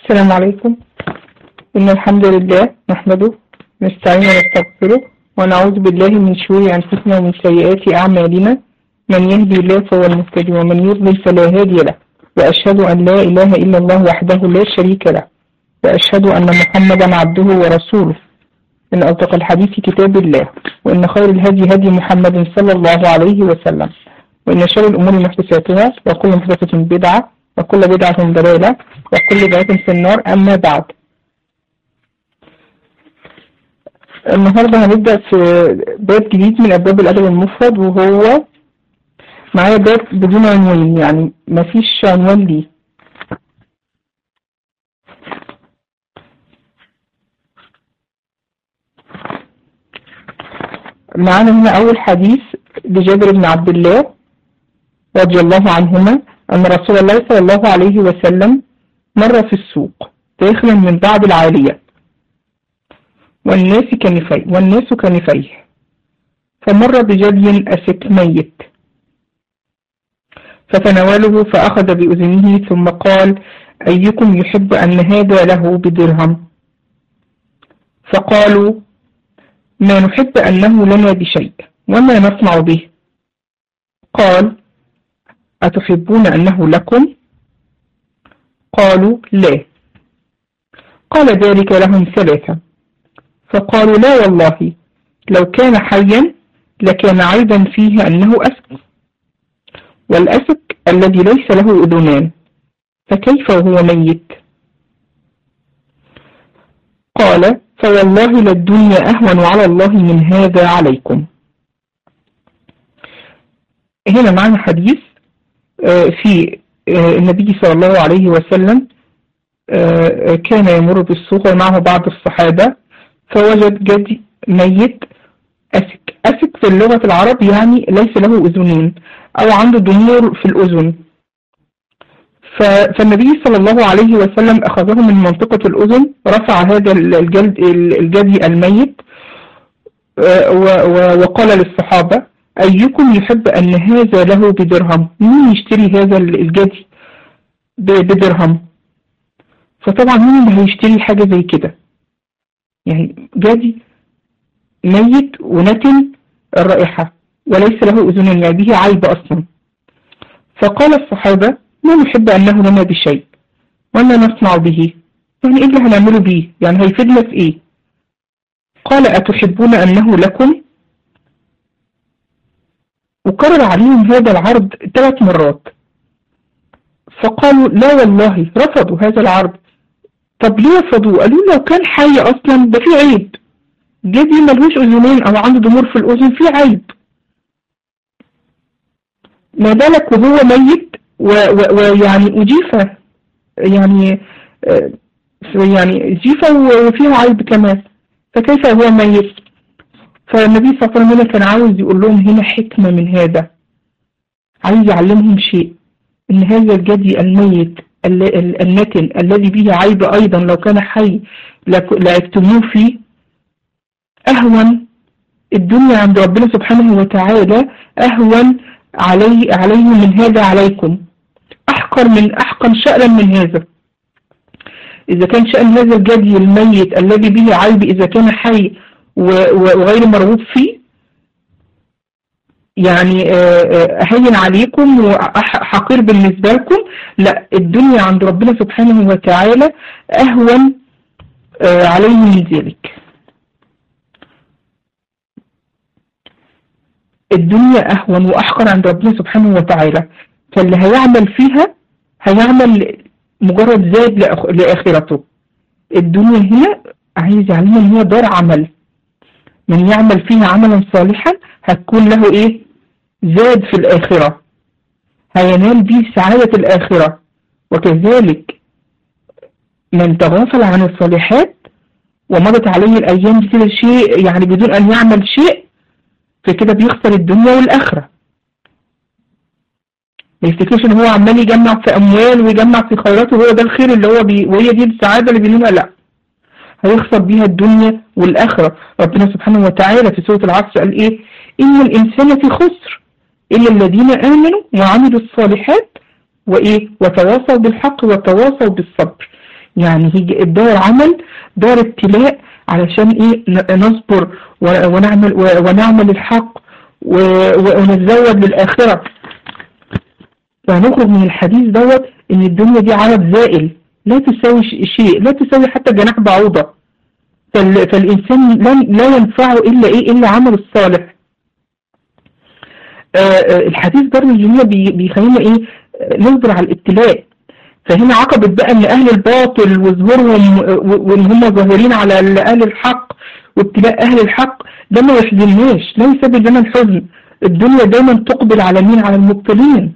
السلام عليكم. إن الحمد لله نحمده ونستعين ونستغفره ونعوذ بالله من شرور أنفسنا ومن سيئات أعمالنا. من يهدي الله فهو المهتدي ومن يضلل فلا هادي له. وأشهد أن لا إله إلا الله وحده لا شريك له، وأشهد أن محمدا عبده ورسوله. إن أصدق الحديث كتاب الله، وإن خير الهدي هدي محمد صلى الله عليه وسلم، وإن شر الأمور محدثاتها، وكل محدثة بدعة، وكل بدعة ضلالة، وكل ضلالة في النار. أما بعد، النهاردة هنبدأ في باب جديد من أبواب الأدب المفرد، وهو معايا باب بدون عنوان، يعني مفيش عنوان ليه. معانا هنا أول حديث لجابر بن عبد الله رضي الله عنهما أن رسول الله صلى الله عليه وسلم مر في السوق داخلا من بعد العالية والناس كنفيه، فمر بجدي أسك ميت فتناوله فأخذ بأذنه ثم قال: أيكم يحب أن هذا له بدرهم؟ فقالوا: ما نحب أنه لنا بشيء وما نصنع به. قال: أتحبون أنه لكم؟ قالوا: لا. قال: ذلك لهم ثلاثة. فقالوا: لا والله، لو كان حيا لكان عيبا فيه أنه أسك، والأسك الذي ليس له أذنان، فكيف وهو ميت؟ قال: فوالله للدنيا أهون على الله من هذا عليكم. هنا معنا حديث في النبي صلى الله عليه وسلم كان يمر بالسوق ومعه بعض الصحابة، فوجد جدي ميت أسك في اللغة العرب يعني ليس له أذنين أو عنده ضمور في الأذن. فالنبي صلى الله عليه وسلم أخذه من منطقة الأذن، رفع هذا الجدي الميت وقال للصحابة: أيكم يحب أن هذا له بدرهم؟ مين يشتري هذا الجدي بدرهم؟ فطبعا مين اللي هيشتري حاجة زي كده؟ يعني جدي ميت ونتن الرائحة وليس له أذنين، يعني به عيب أصلا. فقال الصحابة: ما نحب أنه لنا بشيء وما نصنع به، يعني إيه اللي هنعمله به؟ يعني هيفيدنا في إيه؟ قال: أتحبون أنه لكم؟ وكرر عليهم هذا العرض 3 مرات، فقالوا: لا والله، رفضوا هذا العرض. طب ليه رفضوا؟ قالوا: لو كان حي أصلا ده فيه عيب، جدي ملهوش أذنين أو عنده ضمور في الأذن فيه عيب، ما بالك وهو ميت ويعني أجيفة، يعني جيفة وفيها عيب كمان، فكيف هو ميت؟ فالنبي صلى الله عليه وسلم كان عاوز يقول لهم هنا حكمة من هذا، عايز يعلمهم شيء، إن هذا الجدي الميت النتن الذي به عيب أيضا لو كان حي لعبتموه فيه، أهون الدنيا عند ربنا سبحانه وتعالى، أهون عليه من هذا عليكم، أحقر شأنا من هذا. إذا كان شأن هذا الجدي الميت الذي به عيب إذا كان حي وغير مرغوب فيه، يعني أهين عليكم وحقير بالنسبة لكم، لا، الدنيا عند ربنا سبحانه وتعالى أهون عليه من ذلك. الدنيا أهون وأحقر عند ربنا سبحانه وتعالى، فاللي هيعمل فيها هيعمل مجرد زاد لآخرته. الدنيا هنا عايز يعلمنا ان هي دار عمل، من يعمل فيها عملا صالحا هتكون له ايه؟ زاد في الآخرة، هينال به سعادة الآخرة. وكذلك من تغافل عن الصالحات ومضت عليه الأيام بكده شيء، يعني بدون أن يعمل شيء، فكده بيخسر الدنيا والآخرة. ما يفتكرش ان هو عمال يجمع في أموال ويجمع في خيرات وهو ده الخير اللي هو وهي دي السعادة اللي بينونها، لا، هيخسر بيها الدنيا والآخرة. ربنا سبحانه وتعالى في سورة العصر قال إيه؟ إن الإنسان في خسر إلا الذين آمنوا وعملوا الصالحات وتواصوا بالحق وتواصوا بالصبر. يعني هي الدار عمل، دار ابتلاء، علشان ايه؟ نصبر ونعمل الحق ونتزود للآخرة. فهنخرج من الحديث دوت ان الدنيا دي عرض زائل، لا تساوي شيء، لا تساوي حتى جناح بعوضة. فالإنسان لا ينفعه إلا عمل الصالح. الحديث برضه الجميع بيخلينا ايه؟ نصبر على الابتلاء. فهنا عقبت بقى ان اهل الباطل وظهورهم وان هم ظاهرين على اهل الحق، وابتلاء اهل الحق ده ما يحزنناش، لا يسبب لنا الحزن. الدنيا دايما تقبل على مين؟ على المبتلين.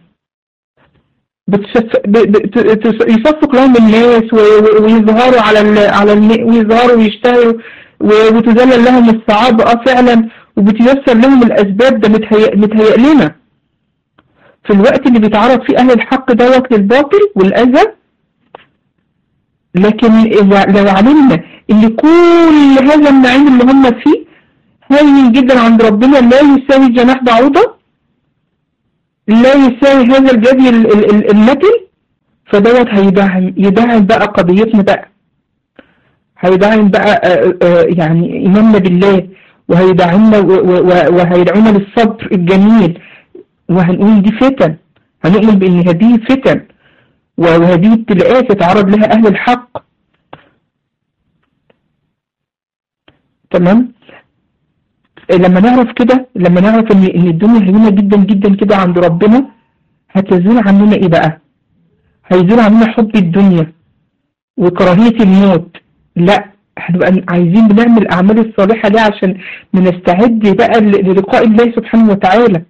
يصفق لهم الناس ويظهروا ويظهروا ويشتهروا وتذلل لهم الصعاب فعلا، وبتيسر لهم الاسباب. ده متهيأ لنا في الوقت اللي بيتعرض فيه اهل الحق دوت للباطل والاذى. لكن لو علمنا ان كل هذا النعيم اللي هم فيه هين جدا عند ربنا، لا يساوي جناح بعوضة، لا يساوي هذا الجدي المتن، فدوت يدعم بقى قضيتنا بقى، هيدعم بقى يعني إيماننا بالله، وهيدعمنا وهيدعونا للصبر الجميل. وهنقول دي فتن، هنؤمن بأن هذه فتن وهذه ابتلاءات يتعرض لها أهل الحق. تمام؟ لما نعرف كده، لما نعرف ان الدنيا هينة جدا جدا كده عند ربنا، هتزول عننا ايه بقى؟ هيزول عننا حب الدنيا وكراهية الموت. لا، هنبقى عايزين بنعمل الاعمال الصالحة دي عشان بنستعد بقى للقاء الله سبحانه وتعالى.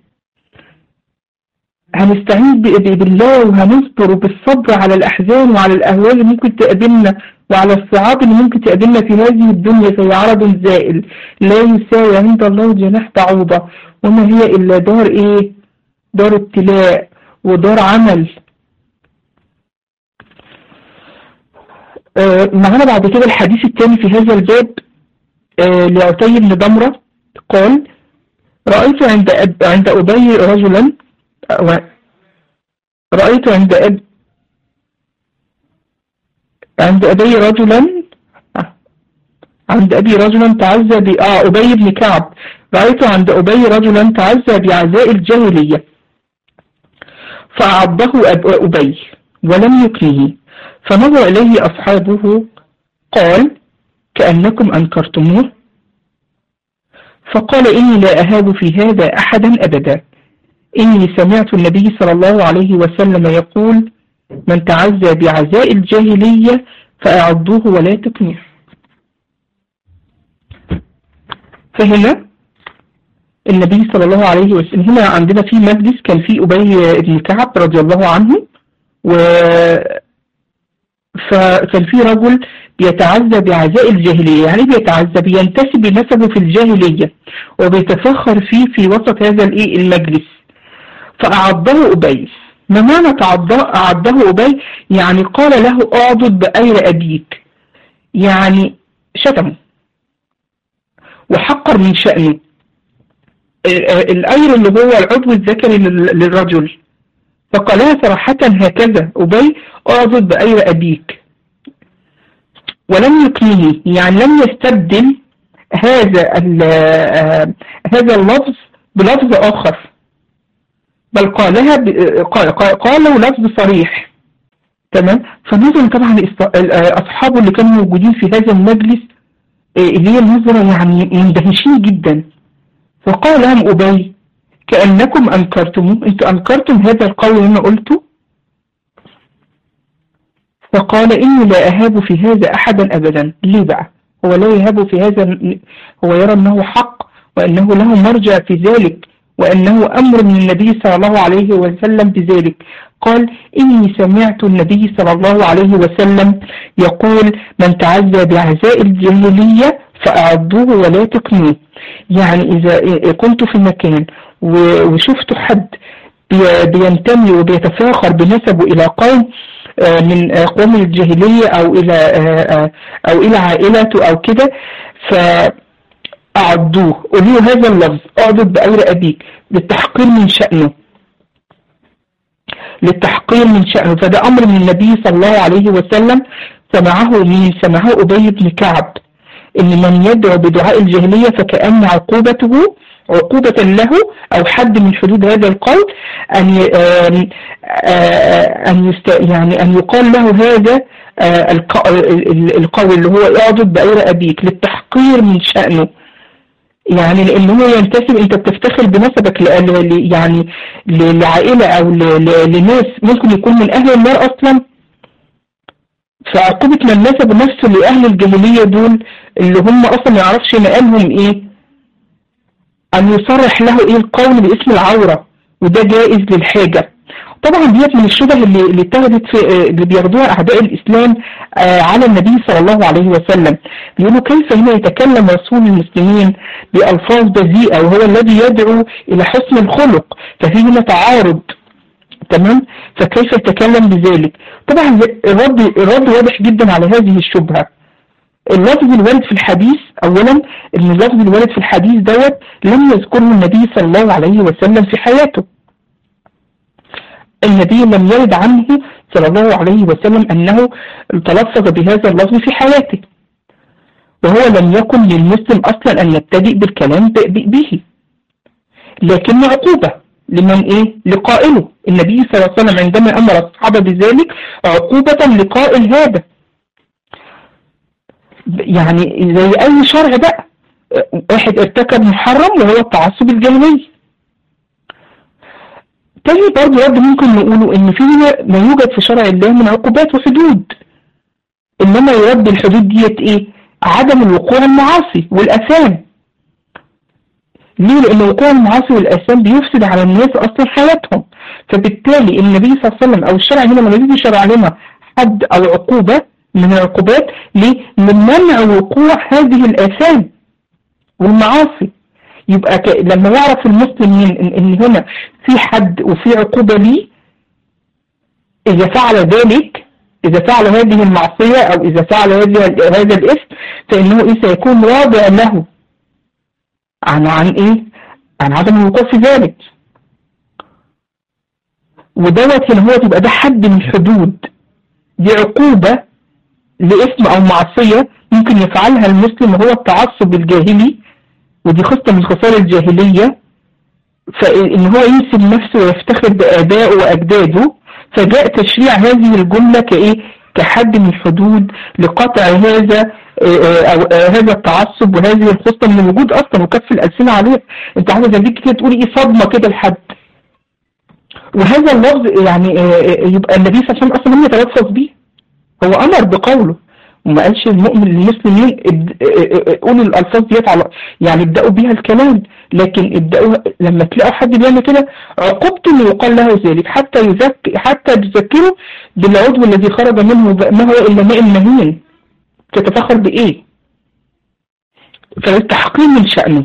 هنستعين بالله وهنصبر بالصبر على الأحزان وعلى الأهوال اللي ممكن تقابلنا وعلى الصعاب اللي ممكن تقابلنا في هذه الدنيا زي عرض زائل لا يساوي عند الله جناح بعوضة، وما هي إلا دار إيه؟ دار ابتلاء ودار عمل. معنا بعد كده الحديث الثاني في هذا الباب لعتي بن ضمرة قال: رأيت عند أبي رجلا رأيت عند أبي رجلا تعزى أبي بن كعب. رأيت عند أبي رجلا تعزى بعزاء الجاهلية فأعضه أبي ولم يكنه، فنظر إليه أصحابه قال: كأنكم أنكرتموه. فقال: إني لا أهاب في هذا أحدا أبدا، إني سمعت النبي صلى الله عليه وسلم يقول: من تعزى بعزاء الجاهلية فأعضوه ولا تكنوه. فهنا النبي صلى الله عليه وسلم، هنا عندنا في مجلس كان فيه أبي بن كعب رضي الله عنه، فكان في رجل بيتعزى بعزاء الجاهلية. يعني بيتعزى، بينتسب لنسبه في الجاهلية وبيتفخر فيه في وسط هذا المجلس. فأعضه أبي. ما معنى أعضه أبي؟ يعني قال له: أعضد بأير أبيك، يعني شتمه وحقر من شأنه. الأير اللي هو العضو الذكري للرجل. فقالها صراحة هكذا أبي: أعضد بأير أبيك، ولم يكنه، يعني لم يستبدل هذا اللفظ بلفظ آخر، بل قالها قالوا لفظ صريح. تمام. فنظر طبعا أصحابه اللي كانوا موجودين في هذا المجلس اللي هي النظرة يعني مندهشين جدا. فقال لهم أبي: كأنكم أنكرتموه، أنتم أنكرتم هذا القول اللي أنا قلته. فقال: إني لا أهاب في هذا أحدا أبدا. ليه بقى؟ هو لا يهاب في هذا، هو يرى أنه حق وأنه له مرجع في ذلك وأنه أمر من النبي صلى الله عليه وسلم بذلك. قال: إني سمعت النبي صلى الله عليه وسلم يقول: من تعزى بعزاء الجاهلية فأعضوه ولا تكنوه. يعني إذا كنت في مكان وشفت حد بينتمي وبيتفاخر بنسبه إلى قوم من قوم الجاهلية أو إلى عائلته أو كده، فأعضوه، قولوا هذا اللفظ: أعضد بأير أبيك، للتحقير من شأنه، للتحقير من شأنه. فده أمر من النبي صلى الله عليه وسلم، سمعه أبي بن كعب، إن من يدعو بدعاء الجاهلية فكأن عقوبته عقوبة له أو حد من حدود هذا القول يعني أن يقال له هذا القول اللي هو اعضد بأير أبيك للتحقير من شأنه، يعني لأنه ينتسب، أنت بتفتخر بنسبك يعني لعائلة أو لناس ممكن يكون من أهل النار أصلا. فعقوبة من نسب نفسه لأهل الجاهلية دول اللي هم أصلا ما يعرفش مقامهم إيه، أن يصرح له إيه القول باسم العورة، وده جائز للحاجة. طبعا ديت من الشبه اللي اتخذت في اللي بياخدوها أعداء الإسلام على النبي صلى الله عليه وسلم. بيقولوا كيف هنا يتكلم رسول المسلمين بألفاظ بذيئة وهو الذي يدعو إلى حسن الخلق، ففي هنا تعارض. تمام، فكيف يتكلم بذلك؟ طبعا الرد واضح جدا على هذه الشبهة. اللفظ الوارد في الحديث، اولا ان اللفظ الوارد في الحديث دوت لم يذكره النبي صلى الله عليه وسلم في حياته. النبي لم يرد عنه صلى الله عليه وسلم انه تلفظ بهذا اللفظ في حياته، وهو لم يكن للمسلم اصلا ان يبتدئ بالكلام به، لكن عقوبة لمن ايه؟ لقائله. النبي صلى الله عليه وسلم عندما امر الصحابة بذلك عقوبة لقائل هذا، يعني زي اي شرع بقى، واحد ارتكب محرم وهو التعصب الجاهلي. تاني برضه رد ممكن نقوله ان في ما يوجد في شرع الله من عقوبات وحدود، انما يرد الحدود ديت ايه؟ عدم الوقوع المعاصي والاثام. ليه؟ لان وقوع المعاصي والاثام بيفسد على الناس اصلا حياتهم، فبالتالي النبي صلى الله عليه وسلم او الشرع هنا لما يجي يشرع لنا حد او عقوبة من العقوبات، ليه؟ من منع وقوع هذه الآثام والمعاصي. يبقى لما يعرف المسلم ان هنا في حد وفي عقوبة ليه اذا فعل ذلك، اذا فعل هذه المعصية او اذا فعل هذا الاسم، فانه ايه؟ سيكون واضع له عن ايه؟ عن عدم الوقوع في ذلك. ودوت هنا هو تبقى ده حد من الحدود، دي عقوبة لاسم او معصية ممكن يفعلها المسلم وهو التعصب الجاهلي، ودي خصلة من خصال الجاهلية، فان هو ينسب نفسه ويفتخر بآبائه وأجداده، فجاء تشريع هذه الجملة كايه؟ كحد من الحدود لقطع هذا او هذا التعصب وهذه الخصلة من الوجود اصلا وكف الألسنة عليه. انت عايزة زي كده تقولي ايه؟ صدمة كده لحد. وهذا اللفظ يعني يبقى النبي صلى الله عليه وسلم اصلا لم يتلفظ به، هو امر بقوله وما قالش المؤمن للمسلمين قولوا الالفاظ ديت على يعني ابداوا بيها الكلام، لكن ابداوا لما تلاقوا حد بيعمل كده عقوبته انه يقال له ذلك حتى تذكروا بالعضو الذي خرج منه ما هو الا ماء مهين، تتفخر بايه؟ فالتحقير من شأنه.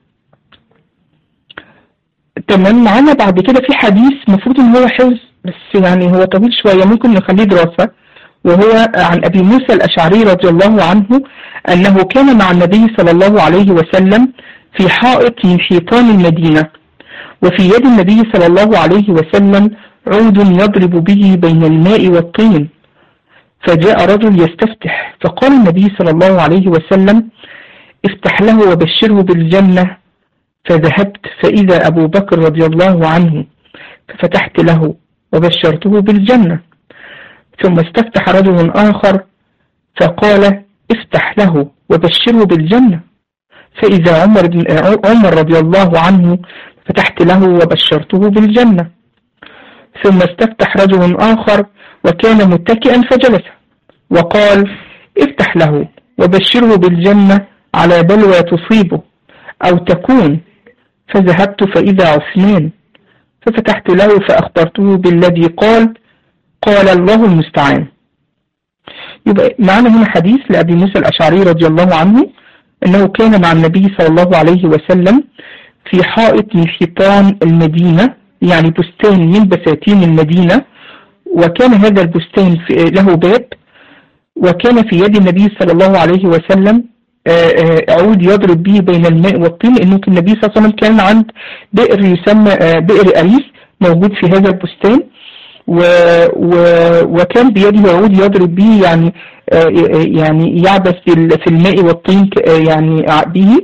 تمام. معانا بعد كده في حديث مفروض ان هو حفظ بس يعني هو طويل شوية، ممكن نخليه دراسة، وهو عن أبي موسى الأشعري رضي الله عنه أنه كان مع النبي صلى الله عليه وسلم في حائط من حيطان المدينة، وفي يد النبي صلى الله عليه وسلم عود يضرب به بين الماء والطين، فجاء رجل يستفتح، فقال النبي صلى الله عليه وسلم افتح له وبشره بالجنة، فذهبت فإذا أبو بكر رضي الله عنه، ففتحت له وبشرته بالجنة. ثم استفتح رجل آخر فقال افتح له وبشره بالجنة، فإذا عمر رضي الله عنه، فتحت له وبشرته بالجنة. ثم استفتح رجل آخر وكان متكئا فجلس وقال افتح له وبشره بالجنة على بلوى تصيبه أو تكون، فذهبت فإذا عثمان، ففتحت له فأخبرته بالذي قال الله المستعان. يبقى معنا هنا حديث لأبي موسى الأشعري رضي الله عنه أنه كان مع النبي صلى الله عليه وسلم في حائط من حيطان المدينة، يعني بستان من بساتين المدينة، وكان هذا البستان له باب، وكان في يد النبي صلى الله عليه وسلم عود يضرب به بين الماء والطين، لأنه النبي صلى الله عليه وسلم كان عند بئر يسمى بئر أريس موجود في هذا البستان، وكان بيده عود يضرب به يعني يعني يعبث في الماء والطين يعني به.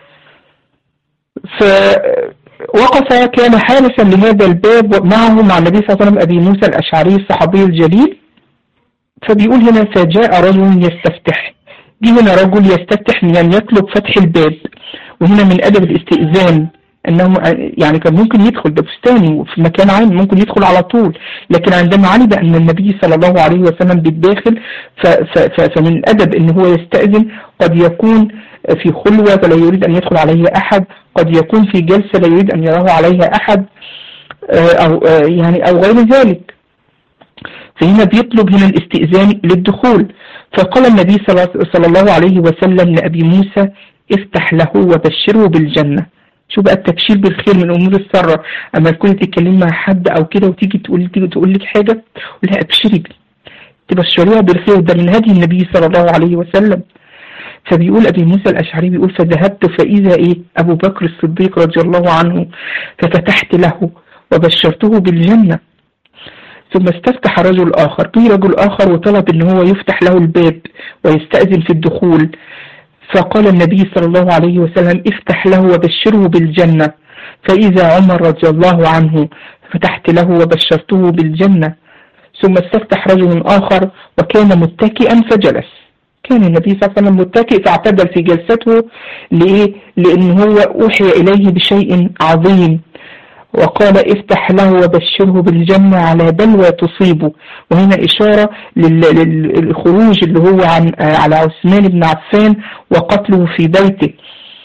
فوقف كان حارسا لهذا الباب معه مع النبي صلى الله عليه وسلم أبي موسى الأشعري الصحابي الجليل. فبيقول هنا فجاء رجل يستفتح، دي هنا رجل يستفتح يعني يطلب فتح الباب، وهنا من أدب الاستئذان انه يعني كان ممكن يدخل، ده بستاني وفي مكان عام ممكن يدخل على طول، لكن عندما علم ان النبي صلى الله عليه وسلم بالداخل فمن الادب ان هو يستأذن. قد يكون في خلوة فلا يريد ان يدخل عليه احد، قد يكون في جلسة لا يريد ان يراه عليها احد او يعني او غير ذلك. فهنا بيطلب هنا الاستئذان للدخول. فقال النبي صلى الله عليه وسلم لأبي موسى افتح له وبشره بالجنة. شو بقى التبشير بالخير من امور السرة، اما تكوني تتكلمي مع حد او كده وتيجي تقول لك حاجه قولها ابشري تبشريها بالخير، ده من هدي النبي صلى الله عليه وسلم. فبيقول ابي موسى الاشعري بيقول فذهبت فاذا ابو بكر الصديق رضي الله عنه، ففتحت له وبشرته بالجنه. ثم استفتح رجل اخر، في رجل اخر وطلب ان هو يفتح له الباب ويستأذن في الدخول. فقال النبي صلى الله عليه وسلم افتح له وبشره بالجنة. فإذا عمر رضي الله عنه فتحت له وبشرته بالجنة. ثم استفتح رجل آخر وكان متكئا فجلس، كان النبي صلى الله عليه وسلم متكئ فاعتدل في جلسته. لإيه؟ لأن هو أوحي إليه بشيء عظيم، وقال افتح له وبشره بالجنة على بلوى تصيبه. وهنا إشارة للخروج اللي هو على عثمان بن عفان وقتله في بيته،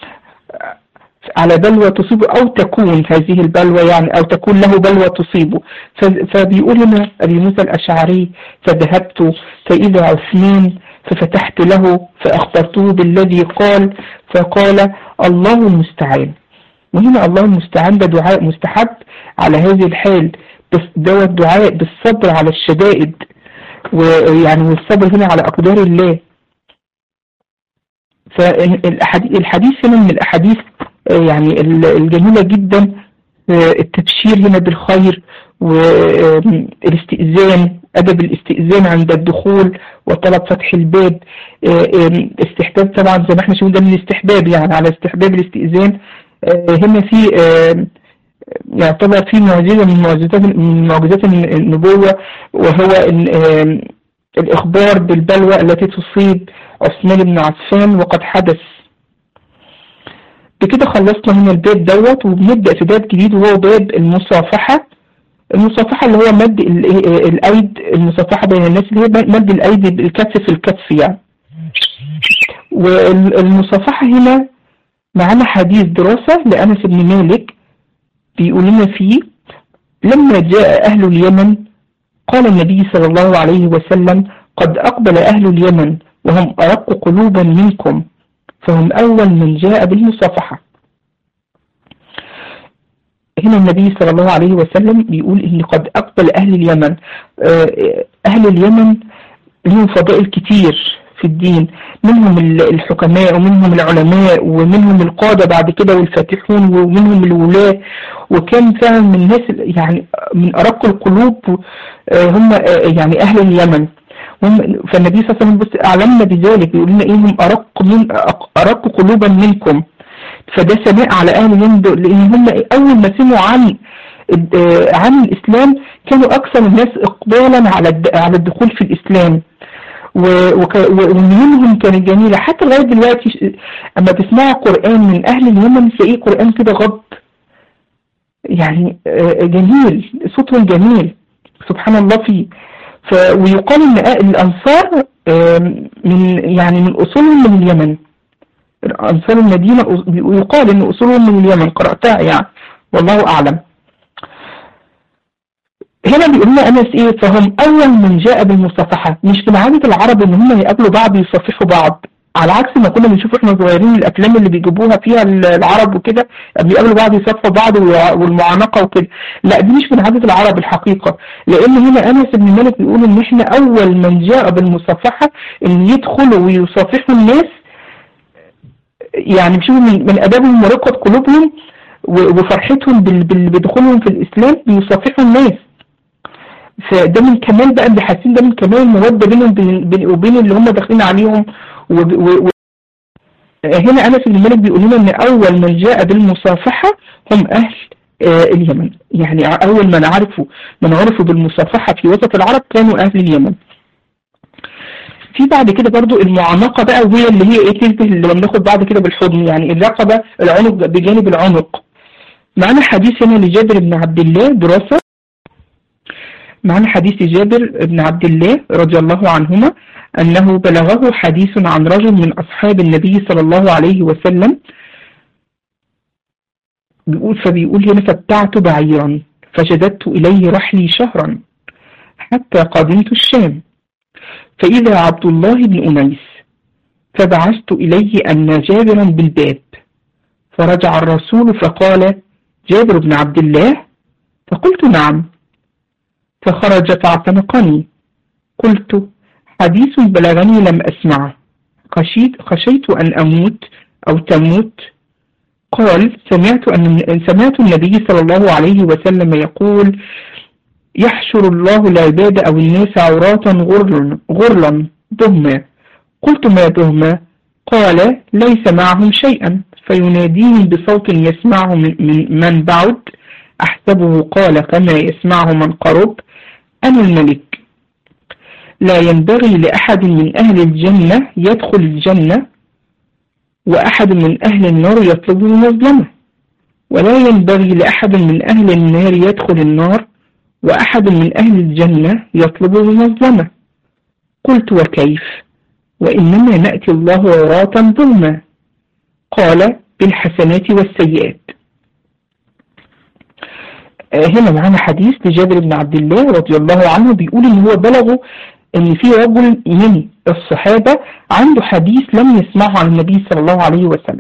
على بلوى تصيبه أو تكون هذه البلوى يعني أو تكون له بلوى تصيبه. فبيقول لنا أبي موسى الأشعري فذهبت فإذا عثمان ففتحت له فأخبرته بالذي قال، فقال الله المستعان. وهنا الله المستعان ده دعاء مستحب على هذه الحال، بس ده الدعاء بالصبر على الشدائد، ويعني والصبر هنا على أقدار الله. فالحديث هنا من الأحاديث يعني الجميلة جدا، التبشير هنا بالخير والاستئذان، أدب الاستئذان عند الدخول وطلب فتح الباب. استحباب طبعا زي ما احنا شوفنا ده من الاستحباب، يعني على استحباب الاستئذان. هنا في يعتبر في معجزة من معجزات النبوة، وهو الإخبار بالبلوى التي تصيب عثمان بن عفان وقد حدث. بكده خلصنا من الباب دوت، وبنبدأ في باب جديد وهو باب المصافحة. المصافحة اللي هو مد الأيد، المصافحة بين الناس اللي هي مد الأيد بالكف في الكف يعني. والمصافحة هنا معنا حديث دراسة لأنس بن مالك بيقول لنا فيه لما جاء أهل اليمن قال النبي صلى الله عليه وسلم قد أقبل أهل اليمن وهم أرق قلوبا منكم فهم أول من جاء بالمصافحة. هنا النبي صلى الله عليه وسلم بيقول إن قد أقبل أهل اليمن. أهل اليمن لهم فضائل كتير في الدين، منهم الحكماء ومنهم العلماء ومنهم القادة بعد كده والفاتحون ومنهم الولاة، وكان فعلا من الناس يعني من أرق القلوب هم يعني أهل اليمن. فالنبي صلى الله عليه وسلم أعلمنا بذلك، بيقول لنا إيه هم أرق قلوبا منكم. فده ثناء على أهل اليمن، لأن هم أول ما سمعوا عن الإسلام كانوا أكثر الناس إقبالا على الدخول في الإسلام، ومنهم كانت جميلة. حتى لغاية دلوقتي أما تسمع قرآن من أهل اليمن تلاقيه قرآن كده غض يعني جميل، صوتهم جميل سبحان الله فيه. ويقال إن الأنصار من أصولهم من اليمن، أنصار المدينة يقال إن أصولهم من اليمن، قرأتها يعني والله أعلم. هنا بيقول لنا أنس إيه فهم أول من جاء بالمصافحة. مش من عادة العرب إن هم يقابلوا بعض يصافحوا بعض، على عكس ما كنا بنشوف إحنا صغيرين الأفلام اللي بيجيبوها فيها العرب وكده بيقابلوا بعض يصافحوا بعض والمعانقة وكده. لا دي مش من عادة العرب الحقيقة، لأن هنا أنس بن مالك بيقول إن إحنا أول من جاء بالمصافحة إن يدخلوا ويصافحوا الناس، يعني بيشوفوا من أدابهم ورقة قلوبهم وفرحتهم بدخولهم في الإسلام بيصافحوا الناس. فده من كمال بقى اللي حاسين، ده من كمال المودة بينهم وبين اللي هم داخلين عليهم. هنا أنس بن مالك بيقول لنا إن أول من جاء بالمصافحة هم أهل اليمن. يعني أول من عرفوا بالمصافحة في وسط العرب كانوا أهل اليمن. في بعد كده برضو المعانقة بقى، وهي اللي هي ايه تنتهي اللي بناخد بعد كده بالحضن، يعني الرقبة، العنق بجانب العنق. معنا حديث هنا لجابر بن عبد الله دراسة. معنا حديث جابر بن عبد الله رضي الله عنهما أنه بلغه حديث عن رجل من أصحاب النبي صلى الله عليه وسلم، فبيقول هنا: فابتعت بعيرا فشددت إليه رحلي شهرا حتى قدمت الشام، فإذا عبد الله بن أنيس، فبعثت إليه أن جابرا بالباب، فرجع الرسول فقال: جابر بن عبد الله؟ فقلت: نعم. فخرج فاعتنقني. قلت: حديث بلغني لم أسمعه، خشيت أن أموت أو تموت. قال: سمعت النبي صلى الله عليه وسلم يقول: يحشر الله العباد أو الناس عراة غرلا بهما. قلت: ما بهما؟ قال: ليس معهم شيئا، فيناديهم بصوت يسمعه من بعد، أحسبه قال كما يسمعه من قرب: أنا الملك، لا ينبغي لأحد من أهل الجنة يدخل الجنة، وأحد من أهل النار يطلب المظلمة، ولا ينبغي لأحد من أهل النار يدخل النار، وأحد من أهل الجنة يطلب المظلمة. قلت: وكيف؟ وإنما نأتي الله عراة بهما. قال: بالحسنات والسيئات. هنا معنا حديث لجابر بن عبد الله رضي الله عنه، بيقول إن هو بلغه إن في رجل من الصحابة عنده حديث لم يسمعه عن النبي صلى الله عليه وسلم،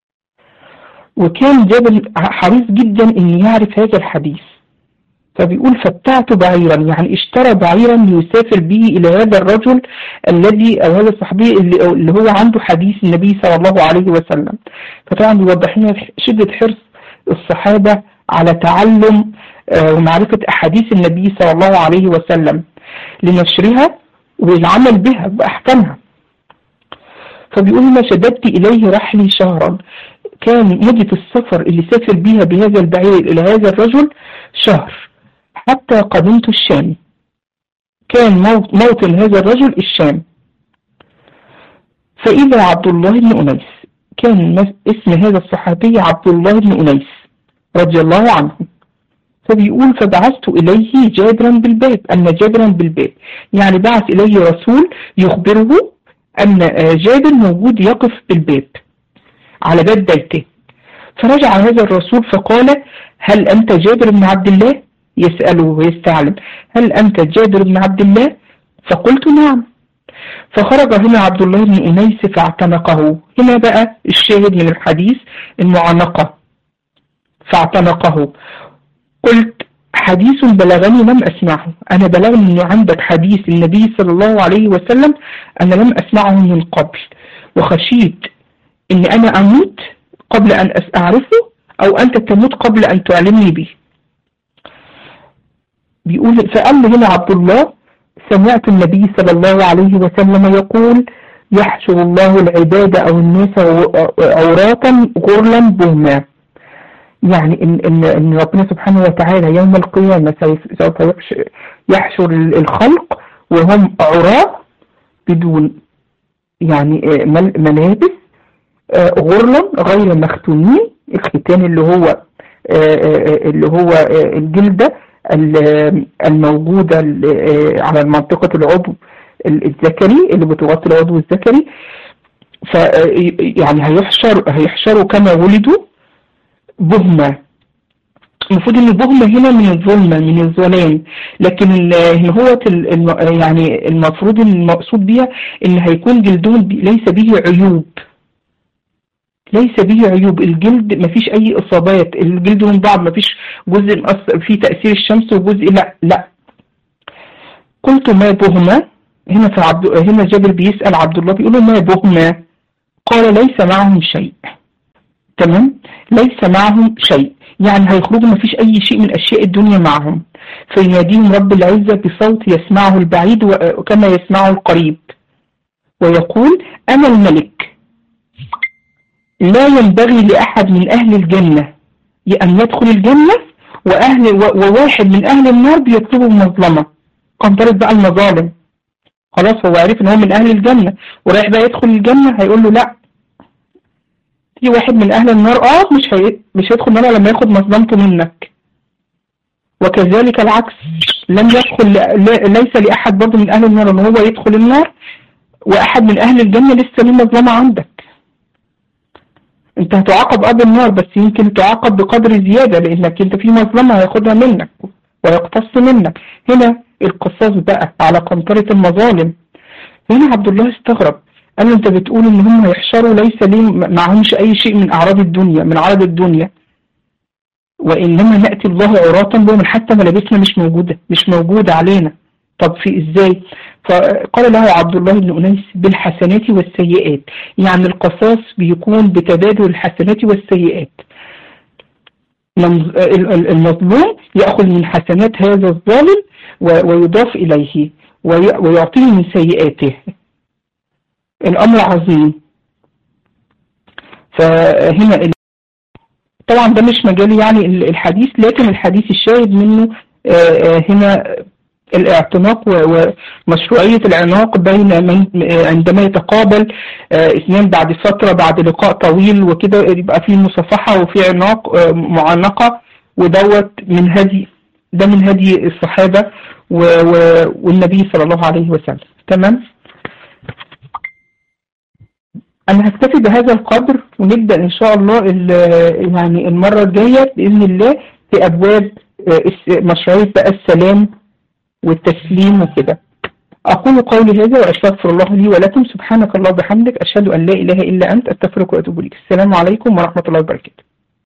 وكان جابر حريص جدا إن يعرف هذا الحديث. فبيقول: فابتعت بعيرا، يعني اشترى بعيرا ليسافر به إلى هذا الرجل الذي أو هذا الصحابي اللي هو عنده حديث النبي صلى الله عليه وسلم. فطبعا بيوضح لنا شدة حرص الصحابة على تعلم ومعرفة أحاديث النبي صلى الله عليه وسلم لنشرها والعمل بها بأحكامها. فبيقول: ما شددت إليه رحلي شهرا، كان مدة السفر اللي سافر بيها بهذا البعير إلى هذا الرجل شهر، حتى قدمت الشام. كان موطن هذا الرجل الشام. فإذا عبد الله بن أنيس، كان اسم هذا الصحابي عبد الله بن أنيس رضي الله عنه. فبيقول: فبعثت إليه جابرا بالباب، أن جابرا بالباب، يعني بعث إليه رسول يخبره أن جابر موجود يقف بالباب على باب بيته. فرجع هذا الرسول فقال: هل أنت جابر بن عبد الله؟ يسأله ويستعلم: هل أنت جابر بن عبد الله؟ فقلت: نعم. فخرج هنا عبد الله بن أنيس فاعتنقه. هنا بقى الشاهد من الحديث المعانقة، فاعتنقه. قلت: حديث بلغني لم أسمعه، أنا بلغني أنه عندك حديث النبي صلى الله عليه وسلم أنا لم أسمعه من قبل، وخشيت أن أنا أموت قبل أن أعرفه، أو أنت تموت قبل أن تعلمني به. بيقول: فقال هنا عبد الله: سمعت النبي صلى الله عليه وسلم يقول: يحشر الله العباد أو الناس عراة غرلا بهما. يعني إن ربنا سبحانه وتعالى يوم القيامة سوف يحشر الخلق وهم عراة بدون يعني ملابس، غرلا غير مختونين. الختان اللي هو الجلدة الموجودة على منطقة العضو الذكري اللي بتغطي العضو الذكري. يعني هيحشروا كما ولدوا بهمة. المفروض ان البهمة هنا من الظلمة، من الظلام، لكن هو يعني المفروض المقصود بها ان هيكون جلدهم ليس به عيوب، ليس به عيوب. الجلد مفيش اي اصابات، الجلد من بعض مفيش جزء مأثر فيه تأثير الشمس وجزء لا. قلت: ما بهما؟ هنا جابر بيسأل عبد الله، بيقول له: ما بهما؟ قال: ليس معهم شيء. تمام، ليس معهم شيء، يعني هيخرجوا ما فيش أي شيء من أشياء الدنيا معهم. فيناديهم رب العزة بصوت يسمعه البعيد وكما يسمعه القريب، ويقول أنا الملك، لا ينبغي لأحد من أهل الجنة أن يدخل الجنة وواحد من أهل النار بيطلبوا المظلمة. قنطرت بقى المظالم، خلاص هو عارف ان هو من أهل الجنة ورايح بقى يدخل الجنة، هيقول له لا، في واحد من أهل النار مش هيدخل النار لما ياخد مظلمته منك. وكذلك العكس، لم يدخل ليس لأحد برضه من أهل النار ان هو يدخل النار وأحد من أهل الجنة لسه له مظلمة عندك. انت هتعاقب بالنار، بس يمكن تعاقب بقدر زيادة لانك انت في مظلمة هياخدها منك ويقتص منك. هنا القصاص بقى على قنطرة المظالم. هنا عبد الله استغرب، قال له انت بتقول ان هم هيحشروا ليس ليه معهمش اي شيء من اعراض الدنيا، من عرض الدنيا، وانما نأتي الله عراة بهم حتى ملابسنا مش موجودة علينا. طب في ازاي؟ فقال له عبد الله بن أنيس بالحسنات والسيئات، يعني القصاص بيكون بتبادل الحسنات والسيئات. المظلوم يأخذ من حسنات هذا الظالم ويضاف إليه ويعطيه من سيئاته. الأمر عظيم. فهنا طبعا ده مش مجالي يعني الحديث، لكن الحديث الشاهد منه هنا الاعتناق ومشروعية العناق بين من عندما يتقابل اثنين بعد فترة، بعد لقاء طويل وكده، يبقى فيه مصافحة وفي عناق معانقة، ودوت من هدي الصحابة والنبي صلى الله عليه وسلم. تمام. أنا هكتفي بهذا القدر، ونبدأ إن شاء الله يعني المرة الجاية بإذن الله في أبواب مشروعية بقى السلام والتسليم وكده. أقول قولي هذا وأستغفر الله لي ولكم. سبحانك الله وبحمدك، أشهد أن لا إله إلا أنت، أستغفرك وأتوب إليك. السلام عليكم ورحمة الله وبركاته.